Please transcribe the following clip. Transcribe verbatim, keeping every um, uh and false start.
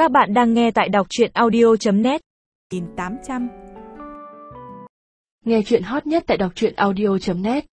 Các bạn đang nghe tại đọc truyện audio chấm net. nghìn tám trăm. Nghe truyện hot nhất tại đọc truyện audio chấm net.